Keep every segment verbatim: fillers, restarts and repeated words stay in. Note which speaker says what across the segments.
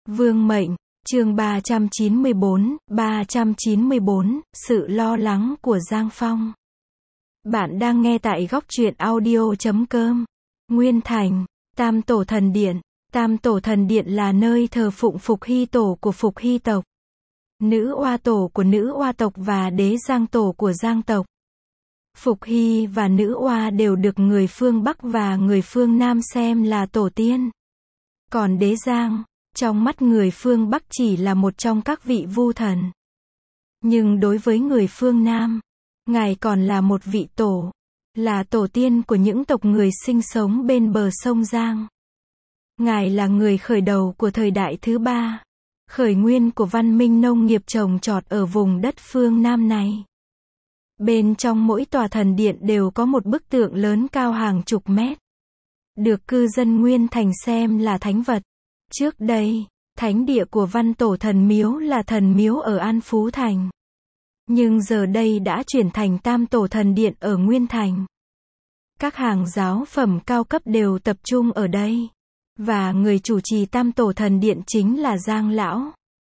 Speaker 1: Vương mệnh, chương ba trăm chín mươi bốn, ba trăm chín mươi bốn, sự lo lắng của Giang Phong. Bạn đang nghe tại góc truyện audio chấm com. Nguyên Thành, Tam Tổ Thần Điện. Tam Tổ Thần Điện là nơi thờ phụng Phục Hy Tổ của Phục Hy tộc, Nữ Oa Tổ của Nữ Oa tộc và Đế Giang Tổ của Giang tộc. Phục Hy và Nữ Oa đều được người phương Bắc và người phương Nam xem là tổ tiên. Còn Đế Giang, trong mắt người phương Bắc chỉ là một trong các vị vu thần. Nhưng đối với người phương Nam, ngài còn là một vị tổ, là tổ tiên của những tộc người sinh sống bên bờ sông Giang. Ngài là người khởi đầu của thời đại thứ ba, khởi nguyên của văn minh nông nghiệp trồng trọt ở vùng đất phương Nam này. Bên trong mỗi tòa thần điện đều có một bức tượng lớn cao hàng chục mét, được cư dân Nguyên Thành xem là thánh vật. Trước đây, thánh địa của Văn Tổ Thần Miếu là thần miếu ở An Phú Thành. Nhưng giờ đây đã chuyển thành Tam Tổ Thần Điện ở Nguyên Thành. Các hàng giáo phẩm cao cấp đều tập trung ở đây. Và người chủ trì Tam Tổ Thần Điện chính là Giang Lão,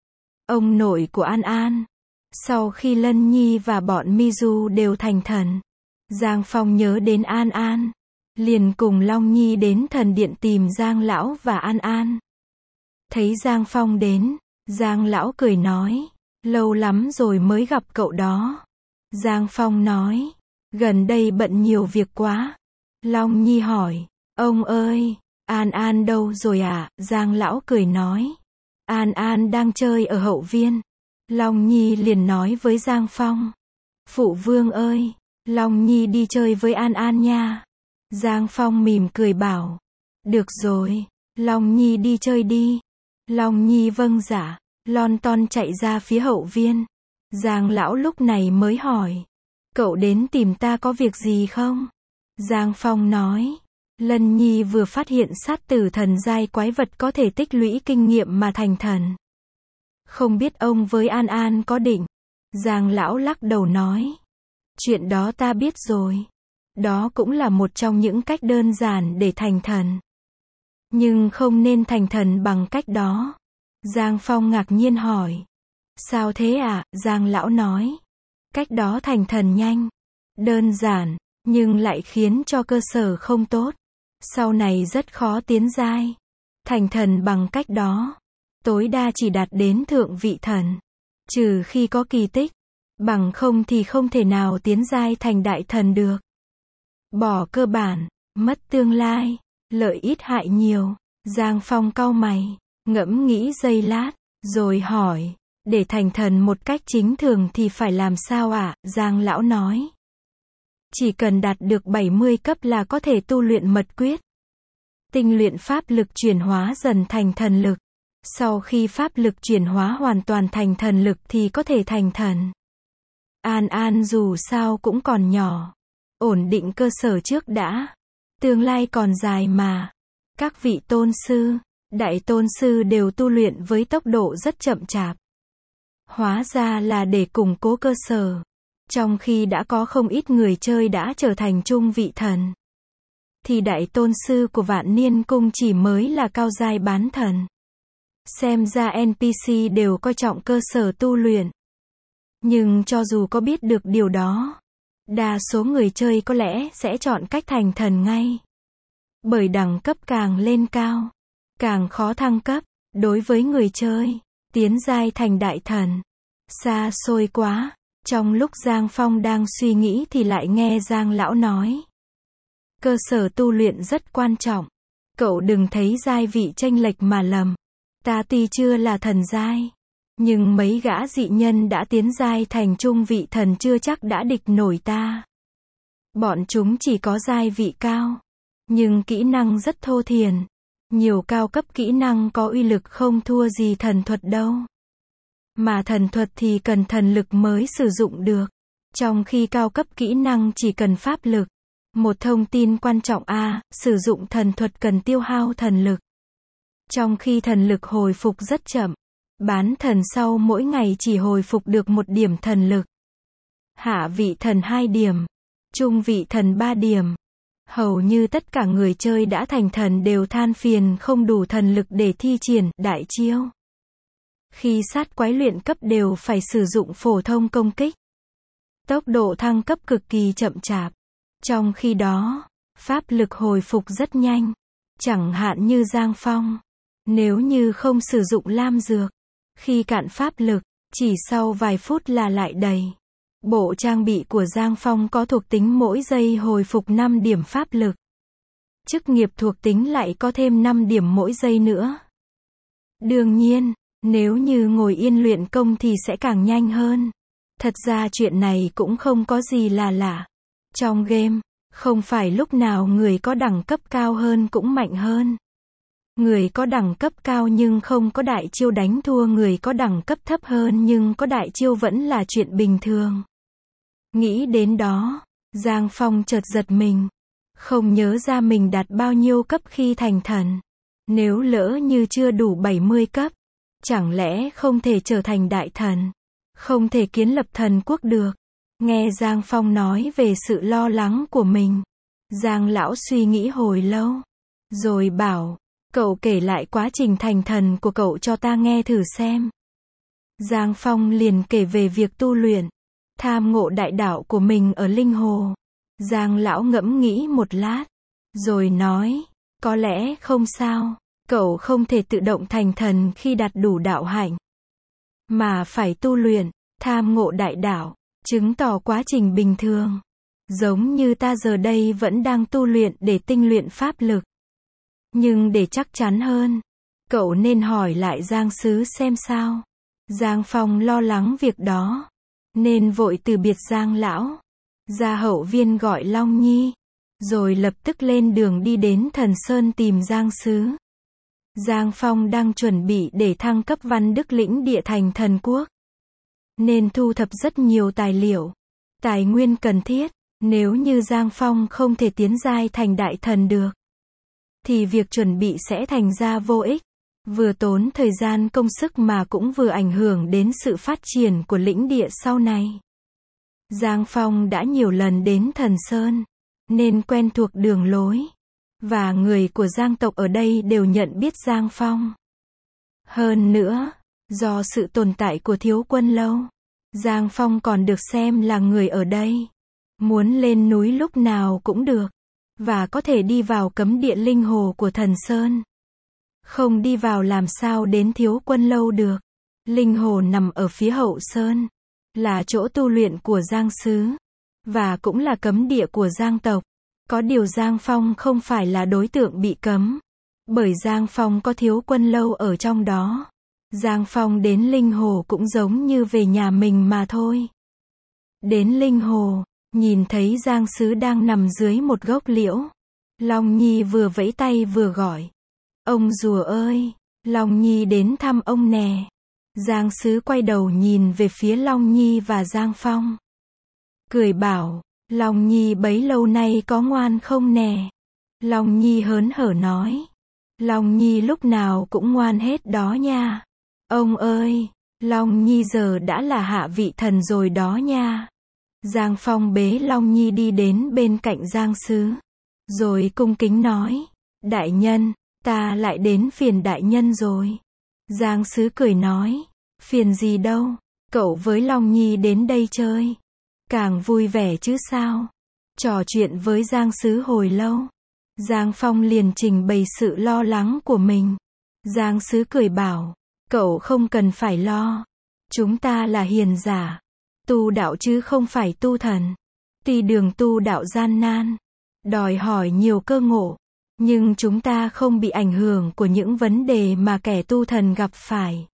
Speaker 1: ông nội của An An. Sau khi Lân Nhi và bọn Mizu đều thành thần, Giang Phong nhớ đến An An, liền cùng Long Nhi đến thần điện tìm Giang Lão và An An. Thấy Giang Phong đến, Giang Lão cười nói, lâu lắm rồi mới gặp cậu đó. Giang Phong nói, gần đây bận nhiều việc quá. Long Nhi hỏi, ông ơi, An An đâu rồi ạ? À? Giang Lão cười nói, An An đang chơi ở hậu viên. Long Nhi liền nói với Giang Phong, Phụ Vương ơi, Long Nhi đi chơi với An An nha. Giang Phong mỉm cười bảo, được rồi, Long Nhi đi chơi đi. Long Nhi vâng dạ, lon ton chạy ra phía hậu viên. Giang Lão lúc này mới hỏi, cậu đến tìm ta có việc gì không? Giang Phong nói, Lân Nhi vừa phát hiện sát tử thần giai quái vật có thể tích lũy kinh nghiệm mà thành thần. Không biết ông với An An có định? Giang Lão lắc đầu nói, chuyện đó ta biết rồi. Đó cũng là một trong những cách đơn giản để thành thần. Nhưng không nên thành thần bằng cách đó. Giang Phong ngạc nhiên hỏi, sao thế ạ? À? Giang Lão nói, cách đó thành thần nhanh, đơn giản, nhưng lại khiến cho cơ sở không tốt. Sau này rất khó tiến giai. Thành thần bằng cách đó, tối đa chỉ đạt đến thượng vị thần. Trừ khi có kỳ tích, bằng không thì không thể nào tiến giai thành đại thần được. Bỏ cơ bản, mất tương lai, lợi ít hại nhiều. Giang Phong cau mày, ngẫm nghĩ giây lát, rồi hỏi, để thành thần một cách chính thường thì phải làm sao ạ? À? Giang Lão nói, chỉ cần đạt được bảy mươi cấp là có thể tu luyện mật quyết. Tinh luyện pháp lực chuyển hóa dần thành thần lực. Sau khi pháp lực chuyển hóa hoàn toàn thành thần lực thì có thể thành thần. An An dù sao cũng còn nhỏ. Ổn định cơ sở trước đã. Tương lai còn dài mà. Các vị tôn sư, đại tôn sư đều tu luyện với tốc độ rất chậm chạp. Hóa ra là để củng cố cơ sở. Trong khi đã có không ít người chơi đã trở thành trung vị thần, thì đại tôn sư của Vạn Niên Cung chỉ mới là cao giai bán thần. Xem ra en pê xê đều coi trọng cơ sở tu luyện. Nhưng cho dù có biết được điều đó, đa số người chơi có lẽ sẽ chọn cách thành thần ngay. Bởi đẳng cấp càng lên cao, càng khó thăng cấp. Đối với người chơi, tiến giai thành đại thần, xa xôi quá. Trong lúc Giang Phong đang suy nghĩ thì lại nghe Giang Lão nói, cơ sở tu luyện rất quan trọng. Cậu đừng thấy giai vị chênh lệch mà lầm. Ta tuy chưa là thần giai, nhưng mấy gã dị nhân đã tiến giai thành trung vị thần chưa chắc đã địch nổi ta. Bọn chúng chỉ có giai vị cao, nhưng kỹ năng rất thô thiển. Nhiều cao cấp kỹ năng có uy lực không thua gì thần thuật đâu. Mà thần thuật thì cần thần lực mới sử dụng được. Trong khi cao cấp kỹ năng chỉ cần pháp lực. Một thông tin quan trọng a, à, sử dụng thần thuật cần tiêu hao thần lực. Trong khi thần lực hồi phục rất chậm. Bán thần sau mỗi ngày chỉ hồi phục được một điểm thần lực. Hạ vị thần hai điểm. Trung vị thần ba điểm. Hầu như tất cả người chơi đã thành thần đều than phiền không đủ thần lực để thi triển đại chiêu. Khi sát quái luyện cấp đều phải sử dụng phổ thông công kích. Tốc độ thăng cấp cực kỳ chậm chạp. Trong khi đó, pháp lực hồi phục rất nhanh. Chẳng hạn như Giang Phong. Nếu như không sử dụng lam dược, khi cạn pháp lực, chỉ sau vài phút là lại đầy. Bộ trang bị của Giang Phong có thuộc tính mỗi giây hồi phục năm điểm pháp lực. Chức nghiệp thuộc tính lại có thêm năm điểm mỗi giây nữa. Đương nhiên, nếu như ngồi yên luyện công thì sẽ càng nhanh hơn. Thật ra chuyện này cũng không có gì là lạ. Trong game, không phải lúc nào người có đẳng cấp cao hơn cũng mạnh hơn. Người có đẳng cấp cao nhưng không có đại chiêu đánh thua người có đẳng cấp thấp hơn nhưng có đại chiêu vẫn là chuyện bình thường. Nghĩ đến đó, Giang Phong chợt giật mình. Không nhớ ra mình đạt bao nhiêu cấp khi thành thần. Nếu lỡ như chưa đủ bảy mươi cấp, chẳng lẽ không thể trở thành đại thần, không thể kiến lập thần quốc được. Nghe Giang Phong nói về sự lo lắng của mình, Giang lão suy nghĩ hồi lâu, rồi bảo, cậu kể lại quá trình thành thần của cậu cho ta nghe thử xem. Giang Phong liền kể về việc tu luyện, tham ngộ đại đạo của mình ở Linh Hồ. Giang lão ngẫm nghĩ một lát, rồi nói, có lẽ không sao, cậu không thể tự động thành thần khi đạt đủ đạo hạnh, mà phải tu luyện, tham ngộ đại đạo, chứng tỏ quá trình bình thường. Giống như ta giờ đây vẫn đang tu luyện để tinh luyện pháp lực. Nhưng để chắc chắn hơn, cậu nên hỏi lại Giang Sứ xem sao. Giang Phong lo lắng việc đó, nên vội từ biệt Giang lão, ra hậu viên gọi Long Nhi, rồi lập tức lên đường đi đến Thần Sơn tìm Giang Sứ. Giang Phong đang chuẩn bị để thăng cấp Văn Đức lĩnh địa thành thần quốc, nên thu thập rất nhiều tài liệu, tài nguyên cần thiết. Nếu như Giang Phong không thể tiến giai thành đại thần được, thì việc chuẩn bị sẽ thành ra vô ích, vừa tốn thời gian công sức mà cũng vừa ảnh hưởng đến sự phát triển của lĩnh địa sau này. Giang Phong đã nhiều lần đến Thần Sơn, nên quen thuộc đường lối, và người của Giang tộc ở đây đều nhận biết Giang Phong. Hơn nữa, do sự tồn tại của Thiếu Quân Lâu, Giang Phong còn được xem là người ở đây. Muốn lên núi lúc nào cũng được, và có thể đi vào cấm địa linh hồ của Thần Sơn. Không đi vào làm sao đến Thiếu Quân Lâu được. Linh hồ nằm ở phía hậu sơn, là chỗ tu luyện của Giang Sứ, và cũng là cấm địa của Giang tộc. Có điều Giang Phong không phải là đối tượng bị cấm, bởi Giang Phong có Thiếu Quân Lâu ở trong đó. Giang Phong đến Linh hồ cũng giống như về nhà mình mà thôi. Đến Linh hồ, nhìn thấy Giang Sứ đang nằm dưới một gốc liễu. Long Nhi vừa vẫy tay vừa gọi, ông rùa ơi, Long Nhi đến thăm ông nè. Giang Sứ quay đầu nhìn về phía Long Nhi và Giang Phong, cười bảo, Long Nhi bấy lâu nay có ngoan không nè? Long Nhi hớn hở nói, Long Nhi lúc nào cũng ngoan hết đó nha. Ông ơi, Long Nhi giờ đã là hạ vị thần rồi đó nha. Giang Phong bế Long Nhi đi đến bên cạnh Giang Sứ, rồi cung kính nói, đại nhân, ta lại đến phiền đại nhân rồi. Giang Sứ cười nói, phiền gì đâu, cậu với Long Nhi đến đây chơi, càng vui vẻ chứ sao. Trò chuyện với Giang Sứ hồi lâu, Giang Phong liền trình bày sự lo lắng của mình. Giang Sứ cười bảo, cậu không cần phải lo, chúng ta là hiền giả, tu đạo chứ không phải tu thần. Tuy đường tu đạo gian nan, đòi hỏi nhiều cơ ngộ, nhưng chúng ta không bị ảnh hưởng của những vấn đề mà kẻ tu thần gặp phải.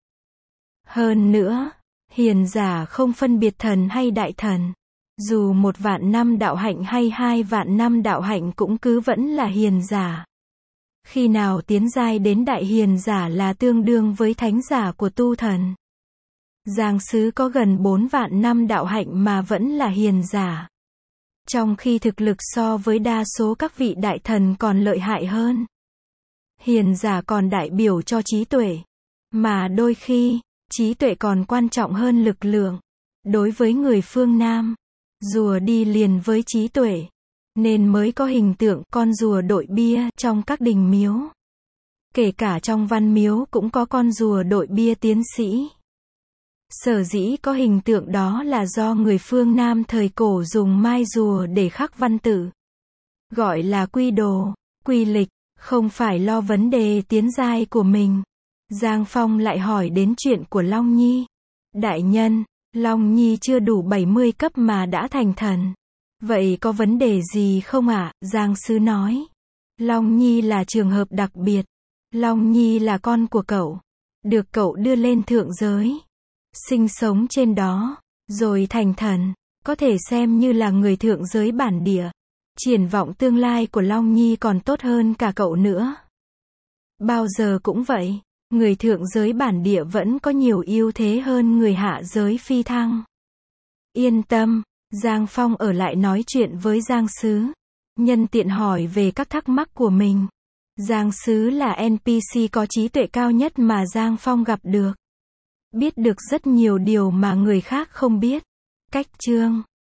Speaker 1: Hơn nữa, hiền giả không phân biệt thần hay đại thần. Dù một vạn năm đạo hạnh hay hai vạn năm đạo hạnh cũng cứ vẫn là hiền giả. Khi nào tiến giai đến đại hiền giả là tương đương với thánh giả của tu thần. Giang Sứ có gần bốn vạn năm đạo hạnh mà vẫn là hiền giả. Trong khi thực lực so với đa số các vị đại thần còn lợi hại hơn. Hiền giả còn đại biểu cho trí tuệ. Mà đôi khi, trí tuệ còn quan trọng hơn lực lượng. Đối với người phương Nam, rùa đi liền với trí tuệ, nên mới có hình tượng con rùa đội bia trong các đình miếu. Kể cả trong văn miếu cũng có con rùa đội bia tiến sĩ. Sở dĩ có hình tượng đó là do người phương Nam thời cổ dùng mai rùa để khắc văn tự. Gọi là quy đồ, quy lịch, không phải lo vấn đề tiến giai của mình. Giang Phong lại hỏi đến chuyện của Long Nhi. Đại nhân, Long Nhi chưa đủ bảy mươi cấp mà đã thành thần. Vậy có vấn đề gì không ạ? Giang Sứ nói. Long Nhi là trường hợp đặc biệt. Long Nhi là con của cậu. Được cậu đưa lên thượng giới. Sinh sống trên đó. Rồi thành thần. Có thể xem như là người thượng giới bản địa. Triển vọng tương lai của Long Nhi còn tốt hơn cả cậu nữa. Bao giờ cũng vậy. Người thượng giới bản địa vẫn có nhiều ưu thế hơn người hạ giới phi thăng. Yên tâm. Giang Phong ở lại nói chuyện với Giang Sứ. Nhân tiện hỏi về các thắc mắc của mình. Giang Sứ là en pê xê có trí tuệ cao nhất mà Giang Phong gặp được. Biết được rất nhiều điều mà người khác không biết. Cách chương